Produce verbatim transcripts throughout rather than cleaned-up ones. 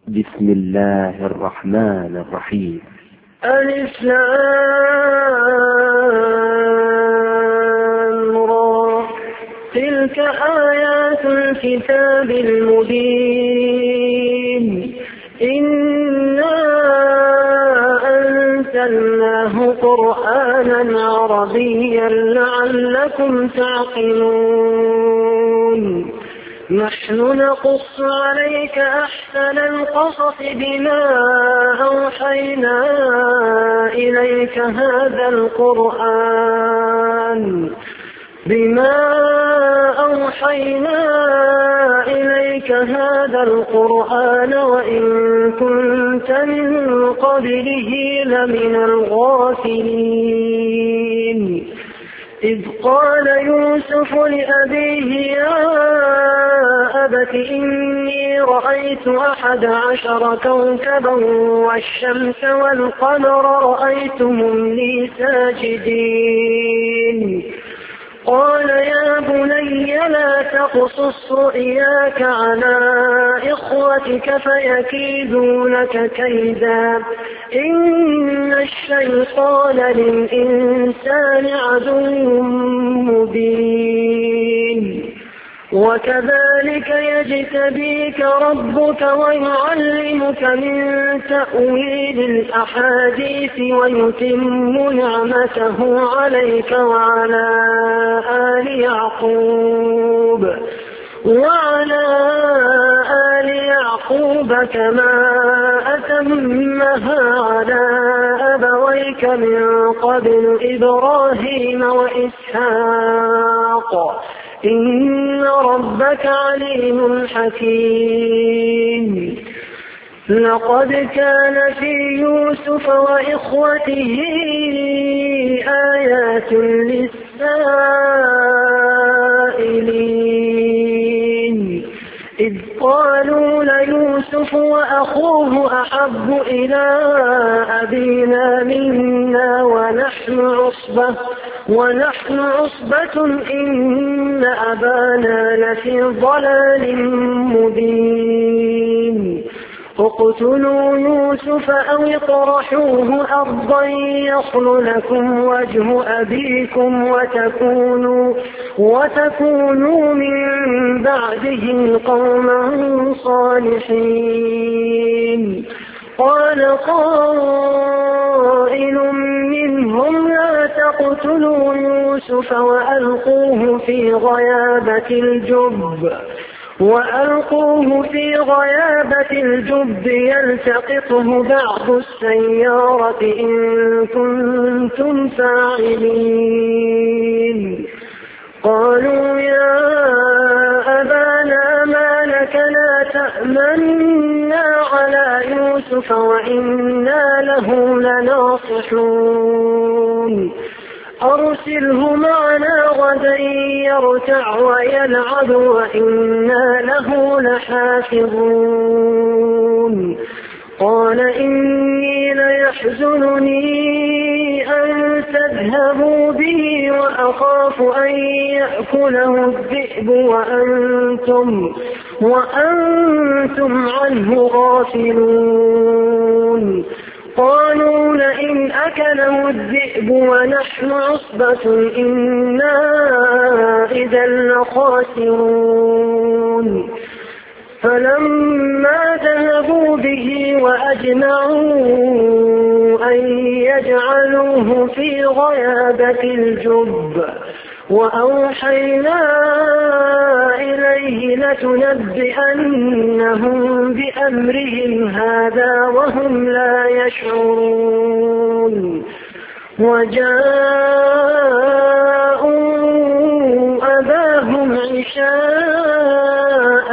بسم الله الرحمن الرحيم. ألف لام را، تلك آيات الكتاب المبين، إنا أنزلناه قرآنا عربيا لعلكم تعقلون. نحن نقص عليك أحسن القصص بما أوحينا إليك هذا القرآن بما أوحينا إليك هذا القرآن وإن كنت من قبله لمن الغافلين. إذ قال يوسف لأبيه يا أبت إني رأيت أحد عشر كوكبا والشمس والقمر رأيتهم لي ساجدين. قال يا بني لا تقصص رؤياك على إخوتك فيكيدوا لك كيدا إن الشيطان للإنسان عدو مبين. وكذلك يجتبيك ربك ويعلمك من تأويل الأحاديث ويتم نعمته عليك وعلى آل يعقوب وعلى آل يعقوب كما أتمها على أبويك من قبل إبراهيم وإسحاق إن ربك عليم حكيم. لقد كان في يوسف وإخوته آيات للسائلين إذ قالوا ليوسف وأخوه أحب إلى أبينا منا ونحن عصبة ونحن عصبة إن أبانا لفي ضلال مبين. اقتلوا يوسف أو اطرحوه أرضا يخل لكم وجه أبيكم وتكونوا, وتكونوا من بعده قوما صالحين. قال قائل منهم لا تقتلوا يوسف وألقوه في غيابة الجب وألقوه في غيابة الجب يلتقطه بعض السيارة إن كنتم فاعلين. قالوا يا أبانا ما لك لا تأمنا على يوسف وإنا له لناصحون. أرسله معنا غدا يرتع ويلعب وإنا له لحافظون. قال إني ليحزنني أن تذهبوا به وأخاف أن يأكله الذئب وأنتم, وأنتم عنه غافلون. قالوا لئن أكله الذئب ونحن عصبة إنا إذا لخاسرون. فلما ذهبوا به وأجمعوا أن يجعلوه في غيابة الجب وأوحينا إليه لتنبئنهم بأمرهم هذا وهم لا يشعرون. وجاءوا أباهم عشاء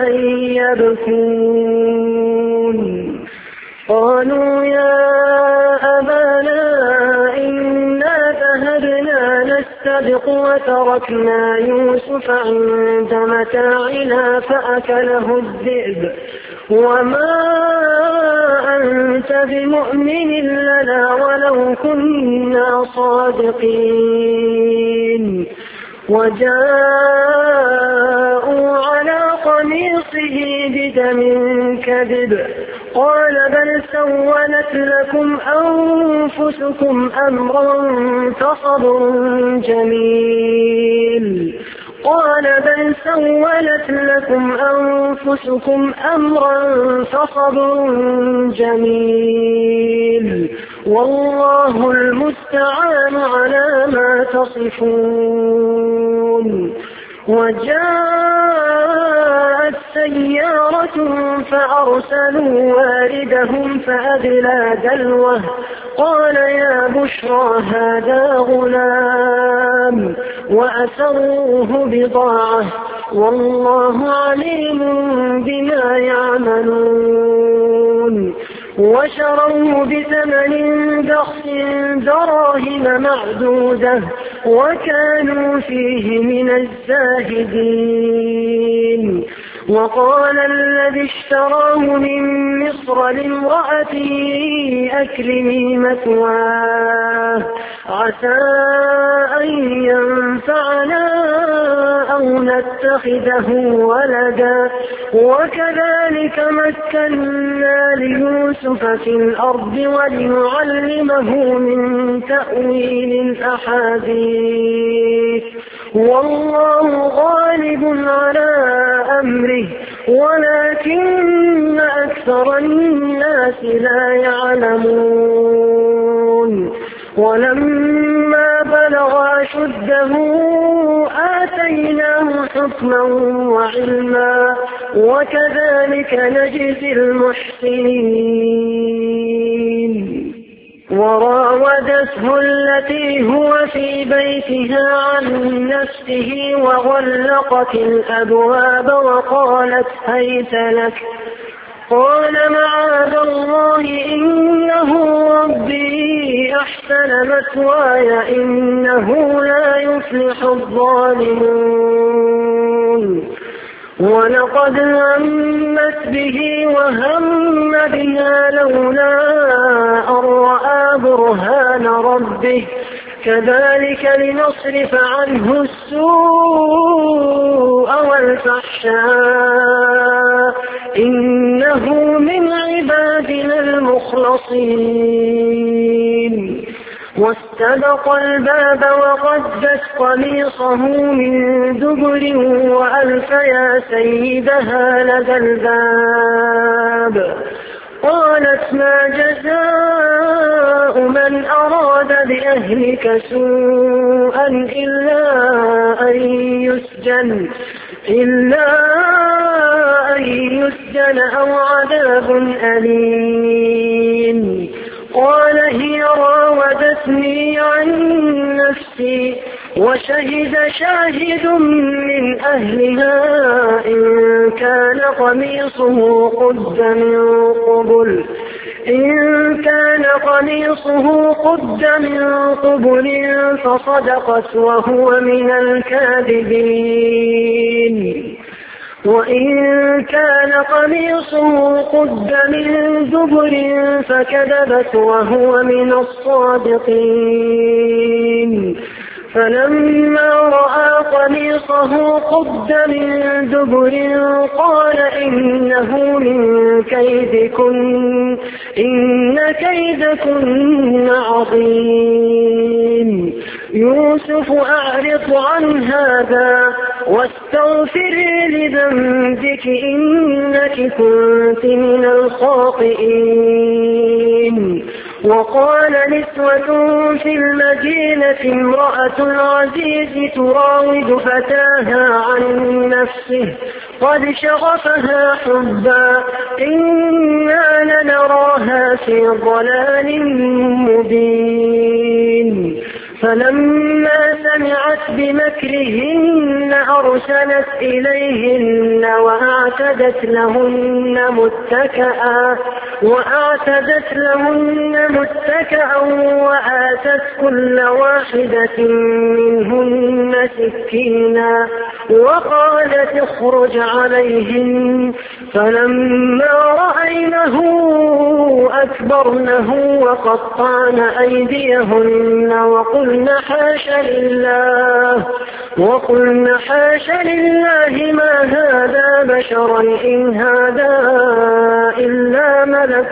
يبكون. قالوا يا أبانا إنا ذهبنا نستبق وتركنا يوسف عند متاعنا فأكله الذئب وما أنت بمؤمن لنا ولو كنا صادقين. وجاءوا على قميصه بدم كذب قال بل سولت لكم أنفسكم أمرا فصبر جميل قال بل سولت لكم أنفسكم أمرا فصبر جميل والله المستعان على ما تصفون. وجاءت سيارة فأرسلوا واردهم فأدلى دلوه قال يا بشرى هذا غلام وأسروه بضاعة والله عليم بما يعملون. وشروه بثمن بخس دراهم معدودة وكانوا فيه من الزاهدين. وقال الذي اشتراه من مصر لامرأته أكرمي مثواه عسى أن ينفعنا أو نتخذه ولدا وكذلك مكنا ليوسف في الأرض ولنعلمه من تأويل الأحاديث والله غالب على أمره ولكن أكثر الناس لا يعلمون. ولما بلغ أشده آتيناه حكما وعلما وكذلك نجزي المحسنين. وراودته التي هو في بيتها عن نفسه وغلقت الأبواب وقالت هيت لك قال معاذ الله إنه ربي أحسن مثواي إنه لا يفلح الظالمون. ولقد همت به وهم بها لولا أن رأى برهان ربه كذلك لنصرف عنه السوء والفحشاء إنه من عبادنا المخلصين. واستبق الباب وقدت قميصه من دبر وألف يا سيدها لدى الباب. قالت ما جزاء من أراد بأهلك سوءا إلا أن يسجن إلا أن يسجن أو عذاب أليم. قال هي راودتني عن نفسي وشهد شاهد من أهلها إن كان قميصه قد من قبل إن كان قميصه قد من قبل فصدقت وهو من الكاذبين. وإن كان قميصه قد من دبر فكذبت وهو من الصادقين. فلما رأى قميصه قد من دبر قال إنه من كيدكن إن كيدكن عظيم. يوسف أعرض عن هذا واستغفري لذنبك إنك كنت من الخاطئين. وقال نسوة في المدينة امرأة العزيز تراود فتاها عن نفسه قد شغفها حبا إنا لنراها في ضلال مبين. فلما سمعت بمكرهن أرسلت إليهن وأعتدت لهن متكئا وأعتدت لهن متكئا وآتت كل واحدة منهن سكينا وقالت اخرج عليهن. فلما رأينه فأكبرنه وقطعن أيديهن وقلن حاش لله وقلن حاش لله ما هذا بشرا إن هذا إلا ملك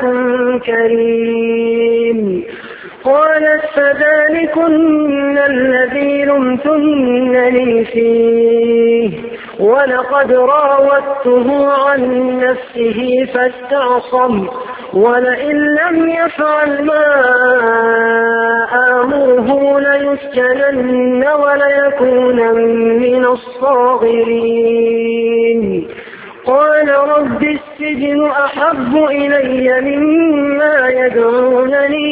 كريم. قالت فذلكن الذي لمتنني فيه ولقد راودته عن نفسه فاستعصم ولئن لم يفعل ما آمره ليسجنن وليكون من الصاغرين. قال رب السجن أحب إلي مما يدعونني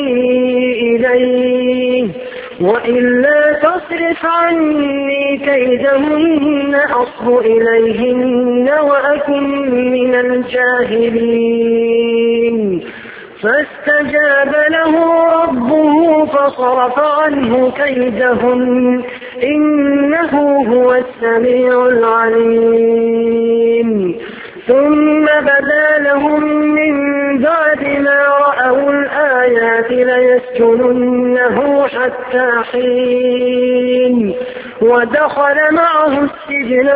إليه وإلا تصرف عني كيدهن أصب إليهن وأكن من الجاهلين. فاستجاب له ربه فصرف عنه كيدهن إنه هو السميع العليم. ثم بدا لهم من بعد ما رأوا الآيات ليسجننه حتى حين. ودخل معه السجن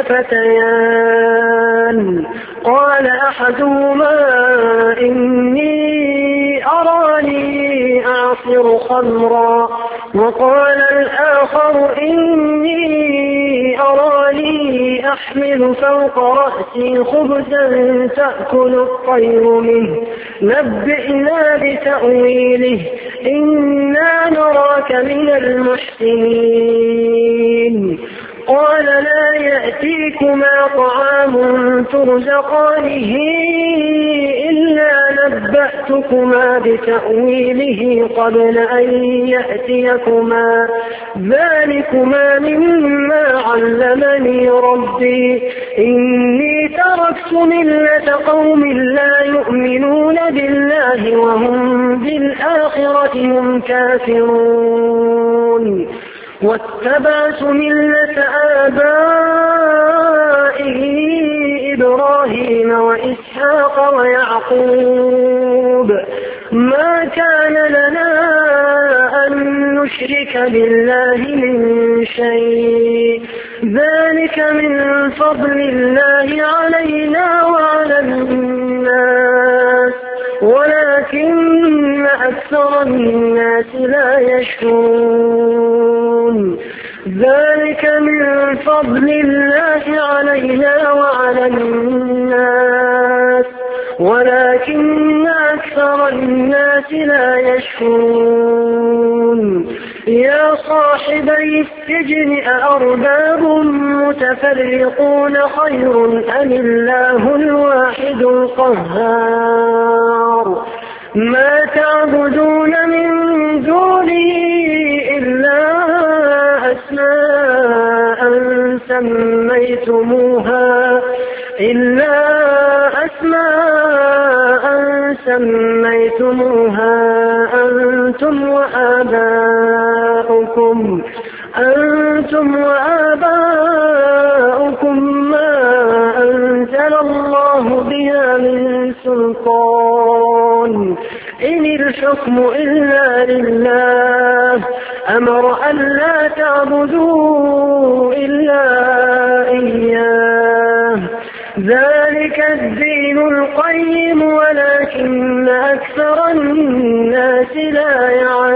فتيان قال أحدهما إني أراني أعصر خمرا وقال الآخر إني أراني أحمل فوق رأسي خبزا تأكل الطير منه نبئنا بتأويله إنا نراك من المحسنين. قال لا يأتيكما طعام ترزقانه إلا نبأتكما بتأويله قبل أن يأتيكما ذلكما مما علمني ربي إني تركت ملة قوم لا يؤمنون بالله وهم بالآخرة هم كافرون واتبعت ملة آبائه إبراهيم وإسحاق ويعقوب ما كان لنا أن نشرك بالله من شيء ذلك من فضل الله علينا وعلى الناس ولكن أكثر الناس لا يشكرون. ذلك من فضل الله علينا وعلى الناس ولكن أكثر الناس لا يشكرون. يا صاحبي السجن أأرباب متفرقون خير أم الله الواحد القهار. ما تعبدون من دونه إلا أسماء سميتموها إلا أسماء سميتموها أنتم وآباؤكم أنتم وآباؤكم ما أنزل الله بها من سلطان إن الحكم إلا لله أمر أن لا تعبدوا إلا إياه ذلك الدين القيم ولكن أكثر الناس لا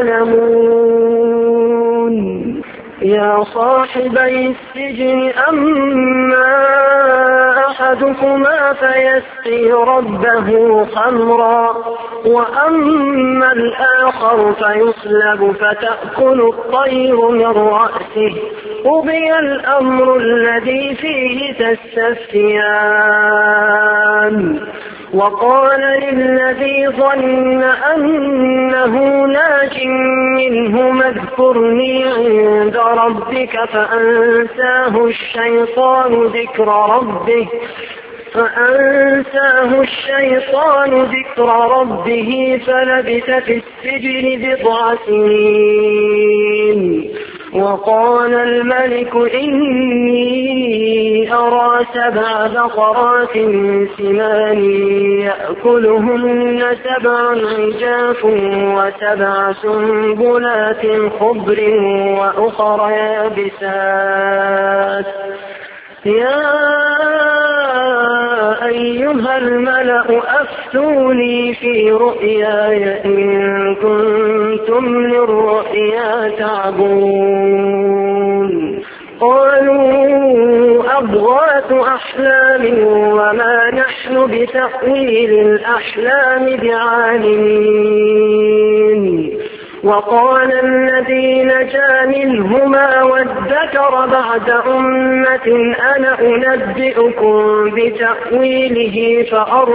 يعلمون. يا صاحبي السجن أما أحدكما فيسقي ربه خمرا وأما الآخر فيصلب فتأكل الطير من رأسه قضي الأمر الذي فيه تستفتيان. وقال للذي ظن أنه ناج منه اذكرني عند ربك فأنساه الشيطان ذكر ربه فأنساه الشيطان ذكر ربه فلبث في السجن بضع سنين. وقال الملك إني أرى سبع بقرات سمان يأكلهن سبع عجاف وسبع سنبلات خضر وأخر يابسات يا أيها الملأ أفتوني في رؤياي إن كنتم للرؤيا تعبون. قالوا أضغاث أحلام وما نحن بتأويل الأحلام بعالمين. وقال الذي نجا منهما وادكر بعد أمة أنا أنبئكم بتأويله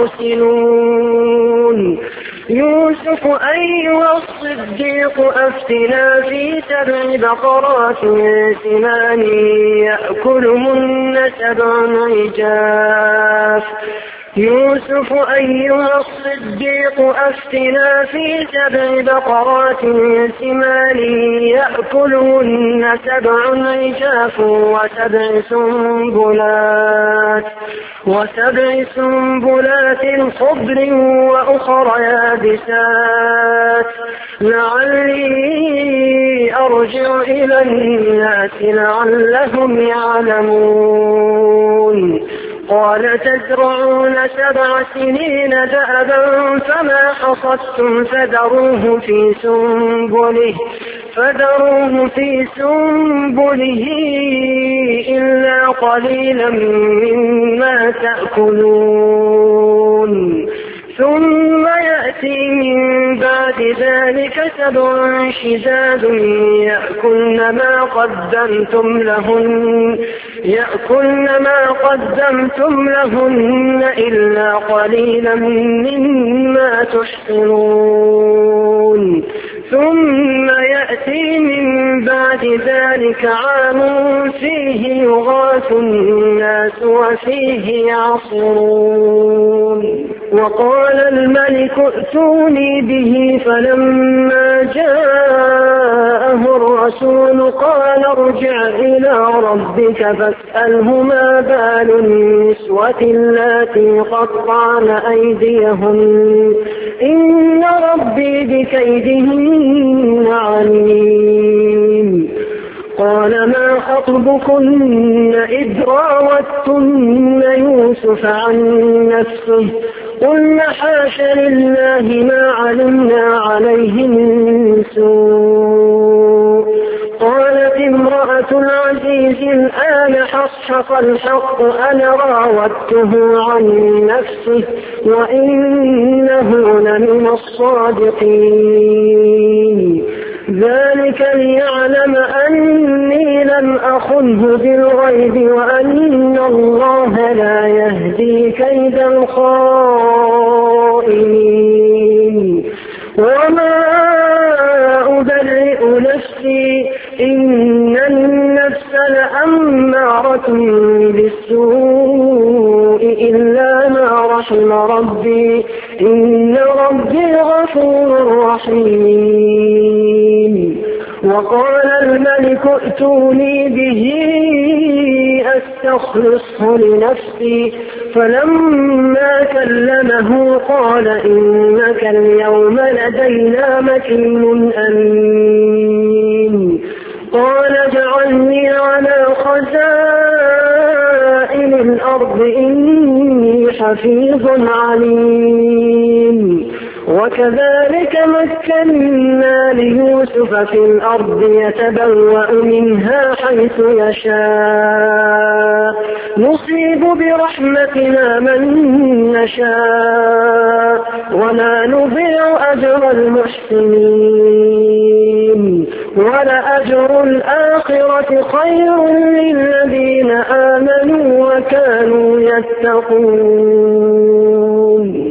فأرسلون. يوسف أيها الصديق أفتنا في سبع بقرات سمان يأكلهن سبع عجاف يوسف أيها الصديق أفتنا في سبع بقرات سمان يأكلهن سبع عجاف وسبع سنبلات وسبع سنبلات خضر وأخر يابسات لعلي أرجع إلى الناس لعلهم يعلمون. قال تزرعون سبع سنين دأبا فما حصدتم فذروه في سنبله فذروه في سنبله إلا قليلا مما تأكلون. ثم يأتي من بعد ذلك سبع شداد يأكلن ما قدمتم لهن يأكلن ما قدمتم لهن إلا قليلا مما تحصنون. ثم يأتي من بعد ذلك عام فيه يغاث الناس وفيه يعصرون. وقال الملك ائتوني به فلما جاءه الرسول قال ارجع إلى ربك فاسأله ما بال النسوة اللاتي قطعن أيديهن إن ربي بكيدهن عليم. قال ما خطبكن إذ راوتن يوسف عن نفسه قلنا حاش لله ما علمنا عليه من سوء. قالت امرأة العزيز الآن حصحص الحق أنا راودته عن نفسه وإنه لمن الصادقين. ذلك ليعلم أني لم أخنه بالغيب وأن الله لا يهدي كيد الخائنين. وما أبرئ نفسي إن النفس لأمارة بالسوء إلا ما رحم ربي إن ربي غفور رحيم. وقال الملك ائتوني به أستخلصه لنفسي فلما كلمه قال إنك اليوم لدينا مكين أمين. قال اجعلني على خزائن الأرض إني حفيظ عليم. وكذلك مكنا ليوسف في الأرض يتبوأ منها حيث يشاء نصيب برحمتنا من نشاء ولا نضيع أجر المحسنين. ولأجر الآخرة خير للذين آمنوا وكانوا يتقون.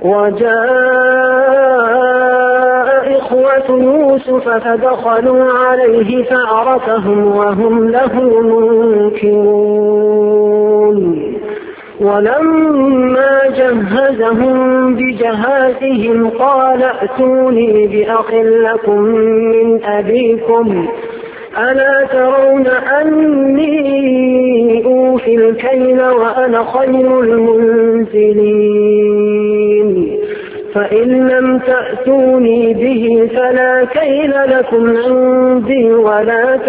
وجاء إخوة يوسف فدخلوا عليه فعرفهم وهم له منكرون. ولما جهزهم بجهازهم قال ائتوني بأخ لكم من أبيكم ألا ترون أني أوفي الكيل وأنا خير المنزلين فإن لم تأتوني به فلا كيل لكم عندي ولا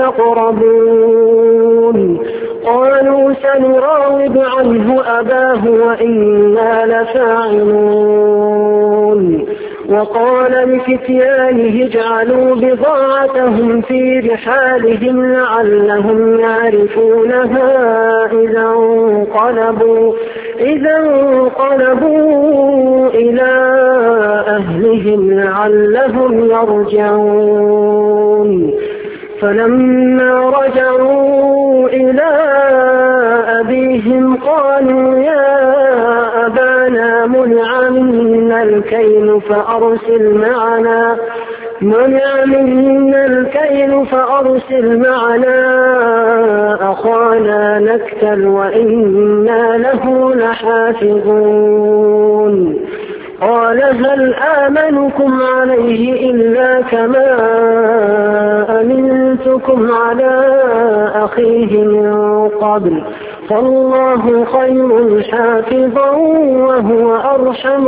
تقربون قالوا سنراود عنه أباه وإنا لفاعلون وقال لفتيانه اجعلوا بضاعتهم في رحالهم لعلهم يعرفونها إذا انقلبوا, إذا انقلبوا إلى أهلهم لعلهم يرجعون فلما رجعوا إلى أبيهم قالوا يا أبانا منع منا الكيل فأرسل معنا منع منا الكيل فأرسل معنا أخانا نكتل وإنا له لحافظون قال هل آمنكم عليه إلا كما أمنتكم على أخيه من قبل فالله خير حافظا وهو أرحم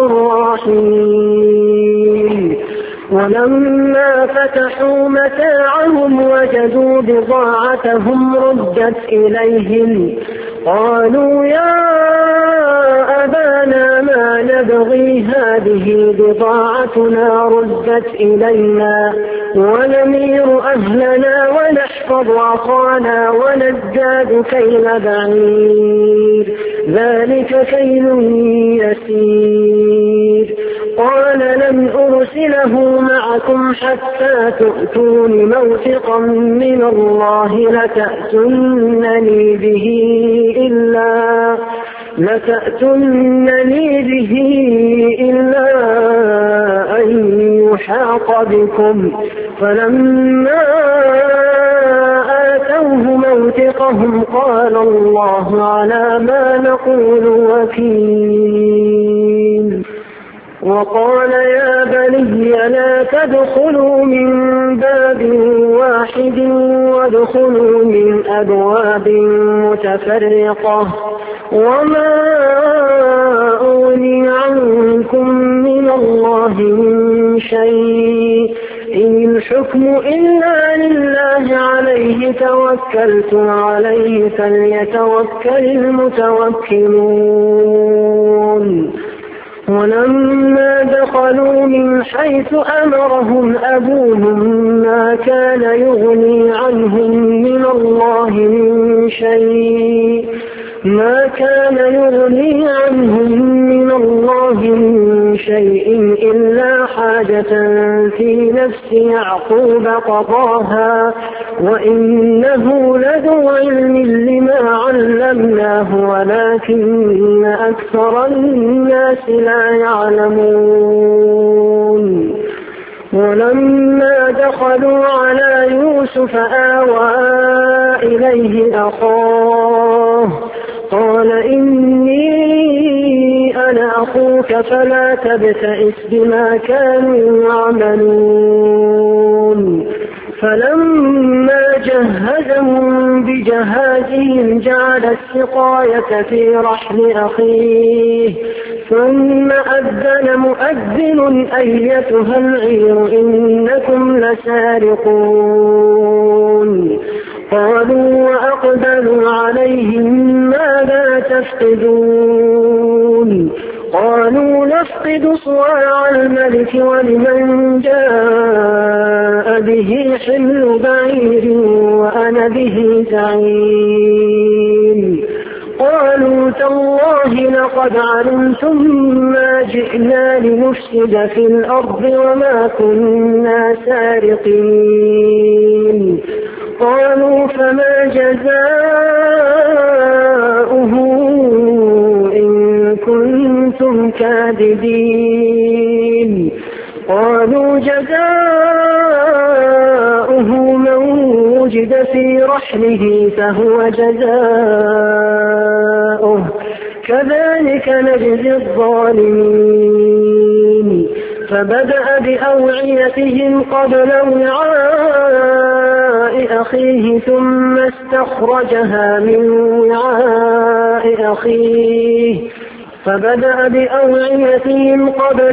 الراحمين ولما فتحوا متاعهم وجدوا بضاعتهم ردت إليهم قالوا يا أبانا ما نبغي هذه بضاعتنا ردت إلينا ونمير أهلنا ونحفظ أخانا ونزداد كيل بعير ذلك كيل يسير قال لن أرسله معكم حتى تؤتون موثقا من الله لتأتونني به إلا لتأتونني به إلا أن يحاط بكم فلما آتوه موثقهم قال الله على ما نقول وكيل وقال يا بني لا تدخلوا من باب واحد وادخلوا من أبواب متفرقة وما أغني عنكم من الله من شيء إن الحكم إلا لله عليه توكلت عليه فليتوكل المتوكلون ولما دخلوا من حيث أمرهم أبوهم ما كان يغني عنهم من الله من شيء ما كان يغني عنهم من الله من شيء إلا حاجة في نفس يعقوب قضاها وإنه لذو علم لما علمناه ولكن أكثر الناس لا يعلمون ولما دخلوا على يوسف آوى إليه أخاه قال إني أنا أخوك فلا تبتئس بما كانوا يعملون فلما جهزهم بجهازهم جعل السقاية في رحل أخيه ثم أذن مؤذن أيتها العير إنكم لسارقون قالوا وأقبلوا عليهم ماذا تفقدون قالوا نفقد صواع الملك ولمن جاء به حمل بعير وأنا به زعيم قالوا تالله لقد علمتم ما جئنا لنفسد في الأرض وما كنا سارقين قالوا فما جزاؤه إن كنتم كاذبين قالوا جزاؤه من وجد في رحله فهو جزاؤه كذلك نجزي الظالمين. فبدأ بأوعيتهم قبل وعاء أخيه ثم استخرجها من وعاء أخيه فبدأ بأوعيتهم قبل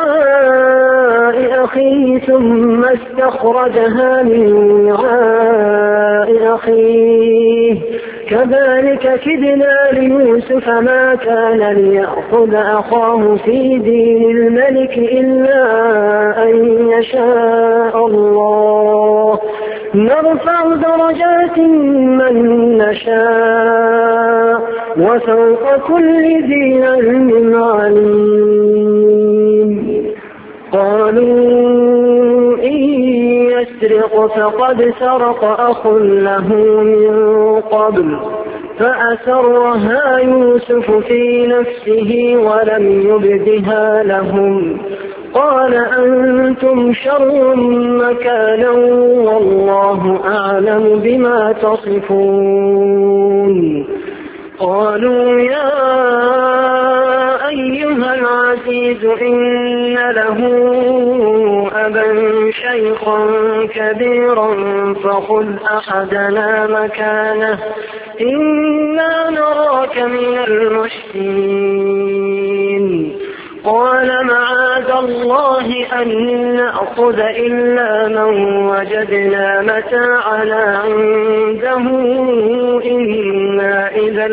وعاء أخيه ثم استخرجها من وعاء أخيه كذلك كدنا ليوسف ما كان ليأخذ أخاه في دين الملك إلا أن يشاء الله نرفع درجات من نشاء وفوق كل ذي علم عليم. قالوا إن يسرق فقد سرق أخ له من قبل فأسرها يوسف في نفسه ولم يبدها لهم قال أنتم شر مكانا والله أعلم بما تصفون. قالوا يا أيها العزيز إن له أبا شيخا كبيرا فخذ أحدنا مكانه إنا نراك من المحسنين. قال معاذ الله أن نأخذ إلا من وجدنا متاعنا عنده إنا إذا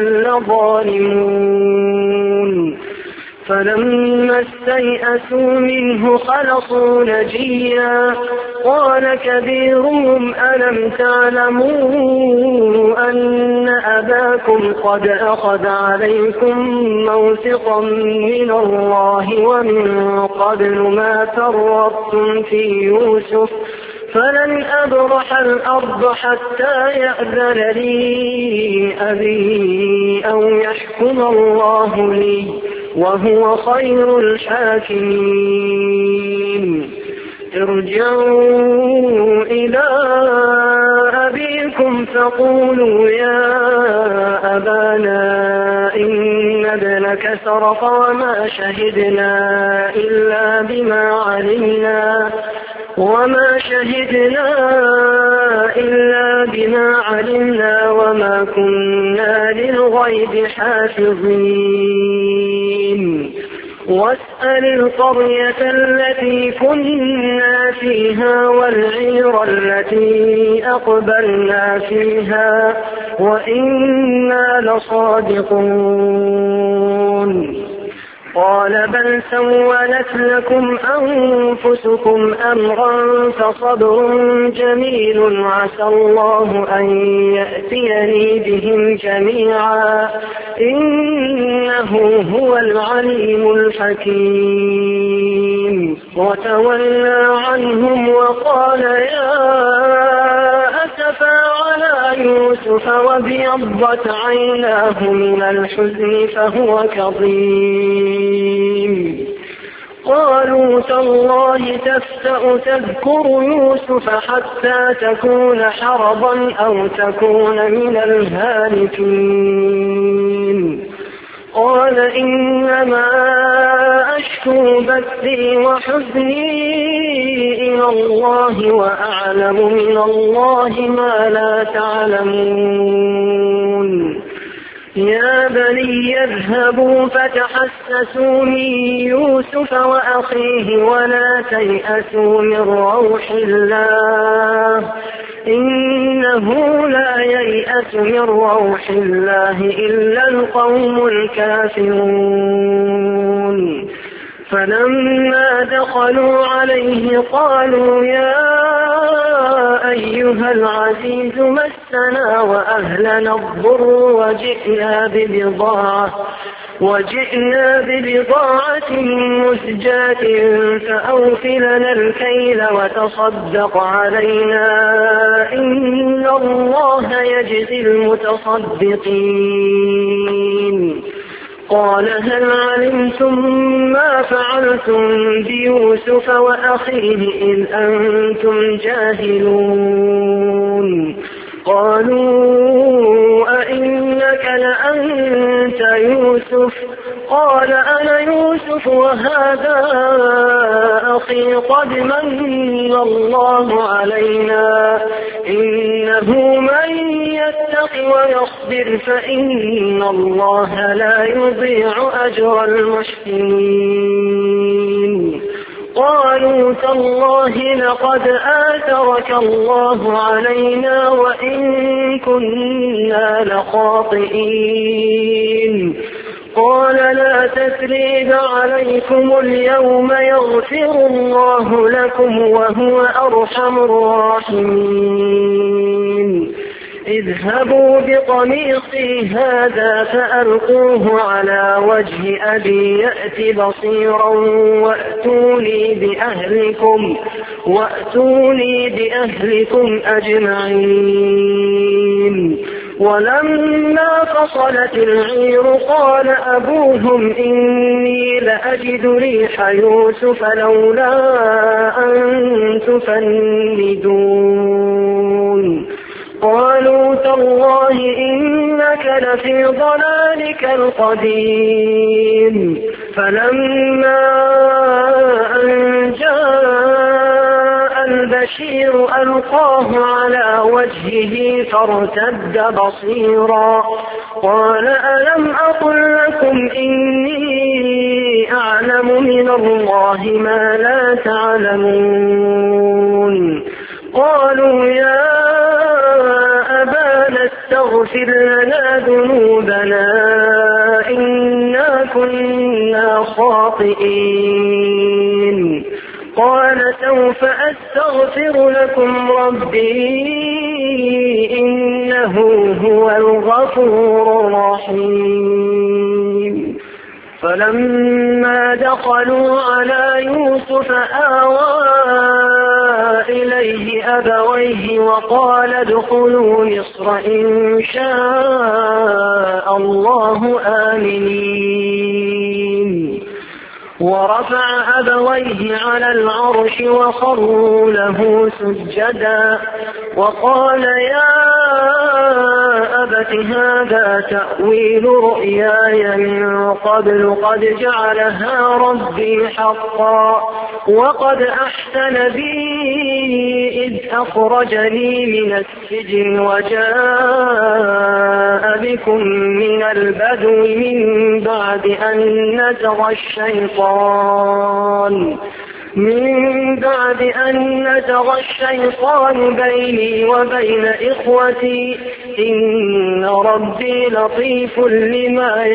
لظالمون. فلما استيئسوا منه خلصوا نجيا قال كبيرهم ألم تعلموا أن أباكم قد أخذ عليكم موثقا من الله ومن قبل ما فرطتم في يوسف فلن أبرح الأرض حتى يأذن لي أبي أو يحكم الله لي وهو خير الحاكمين. ارجعوا إلى أبيكم فقولوا يا أبانا إن ابنك سرق وما شهدنا إلا بما علمنا وما شهدنا إلا بما علمنا وما كنا للغيب حافظين. واسأل القرية التي كنا فيها والعير التي أقبلنا فيها وإنا لصادقون. قال بل سولت لكم أنفسكم أمرا فصبر جميل عسى الله أن يأتيني بهم جميعا إنه هو العليم الحكيم. وتولى عنهم وقال يا أسفا على يوسف وابيضت عيناه من الحزن فهو كظيم. قالوا تالله تفتأ تذكر يوسف حتى تكون حرضا أو تكون من الهالكين. قال إنما أشكو بثي وحزني إلى الله وأعلم من الله ما لا تعلمون. يا بني اذهبوا فتحسسوا من يوسف وأخيه ولا تيأسوا من روح الله إنه لا ييأس من روح الله إلا القوم الكافرون. فلما دخلوا عليه قالوا يا أيها العزيز مسنا وأهلنا الضر وجئنا ببضاعة وجئنا ببضاعة مزجاة فأوفلنا الكيل وتصدق علينا إن الله يجزي المتصدقين. قال هل علمتم ما فعلتم بيوسف وأخيه إذ أنتم جاهلون؟ قالوا أئنك لأنت يوسف؟ قال أنا يوسف وهذا أخي قد من الله علينا إنه من يتق ويصبر فإن الله لا يضيع أجر المحسنين. قالوا تالله لقد آثرك الله علينا وإن كنا لخاطئين. قال لا تثريب عليكم اليوم يغفر الله لكم وهو أرحم الراحمين. اذهبوا بقميصي هذا فألقوه على وجه أبي يأت بصيرا وأتوني بأهلكم, وأتوني بأهلكم أجمعين. ولما فصلت العير قال أبوهم إني لأجد ريح يوسف لولا أن تفندون. قالوا تالله إنك لفي ضلالك القديم. فلما أن جاء البشير ألقاه على وجهه فارتد بصيرا. قال ألم أقل لكم إني أعلم من الله ما لا تعلمون. قالوا يا أبانا استغفر لنا ذنوبنا إنا كنا خاطئين. قال سوف أستغفر لكم ربي إنه هو الغفور الرحيم. فلما دخلوا على يوسف آوى إليه أبويه وقال ادخلوا مصر إن شاء الله آمنين. ورفع أبويه على العرش وخروا له سجدا وقال يا أبت هذا تأويل رؤياي من قبل قد جعلها ربي حقا وقد أحسن بي إذ أخرجني من السجن وجاء بكم من البدو من بعد أن نزغ الشيطان من بعد أن نزغ الشيطان بيني وبين إخوتي إن ربي لطيف لما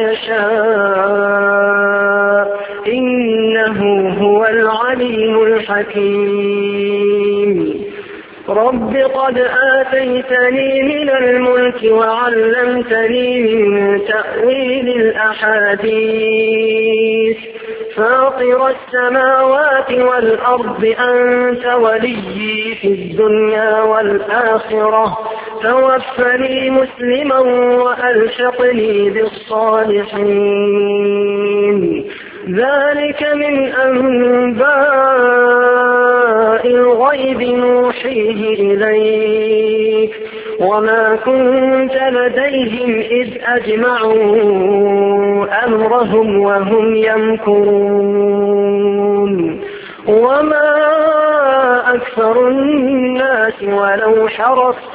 يشاء إنه هو العليم الحكيم. رب قد آتيتني من الملك وعلمتني من تأويل الأحاديث فاطر السماوات والأرض أنت وليي في الدنيا والآخرة توفني مسلما وألحقني بالصالحين. ذلك من أنباء الغيب نوحيه إليك وما كنت لديهم إذ أجمعوا أمرهم وهم يمكرون. وما أكثر الناس ولو حرصت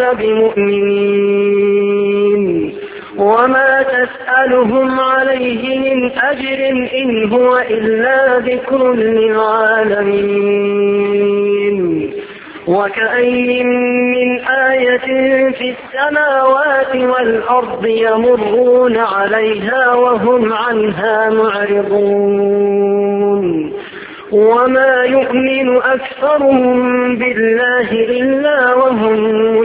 بمؤمنين وما تسألهم عليه من أجر إن هو إلا ذكر للعالمين. وكأين من آية في السماوات والأرض يمرون عليها وهم عنها معرضون. وما يؤمن أكثرهم بالله إلا وهم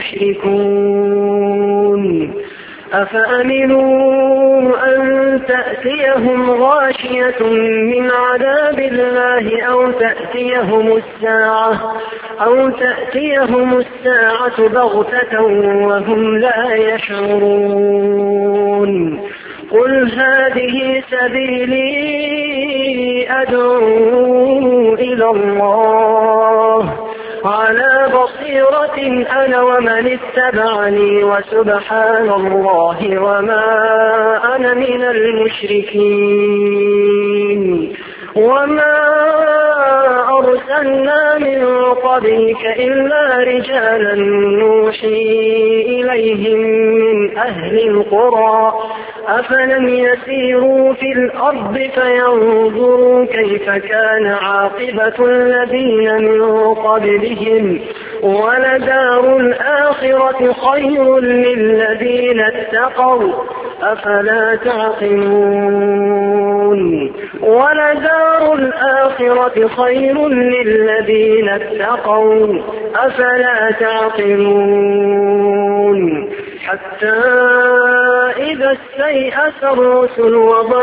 مشركون. أفأمنوا أن تأتيهم غاشية من عذاب الله أو تأتيهم الساعة أو تأتيهم الساعة بغتة وهم لا يشعرون. قل هذه سبيلي أدعو إلى الله على بصيرة أنا ومن اتبعني وسبحان الله وما أنا من المشركين. وما أرسلنا من قبلك إلا رجالا نوحي إليهم من أهل القرى أفلم يسيروا في الأرض فينظروا كيف كان عاقبة الذين من قبلهم ولدار الآخرة خير للذين اتقوا أفلا تعقلون. ولدار الآخرة خير للذين اتقوا أفلا تعقلون. حتى إذا استيأس الرسل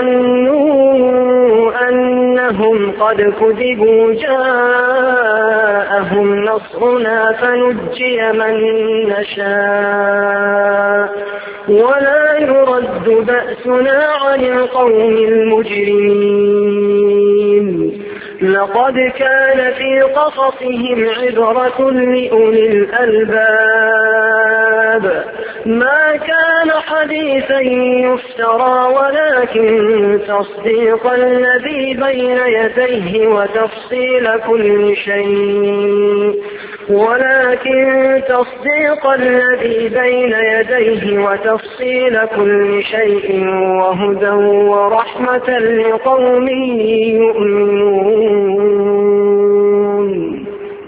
وظنوا أنهم قد كذبوا جاءهم نصرنا فنجي من نشاء ولا يرد بأسنا عن القوم المجرمين. لقد كان في قصصهم عبرة لأولي الألباب ما كان حديثا يفترى ولكن تصديق الذي بين يديه وتفصيل كل شيء ولكن تصديق الذي بين يديه وتفصيل كل شيء وهدى ورحمة لقوم يؤمنون.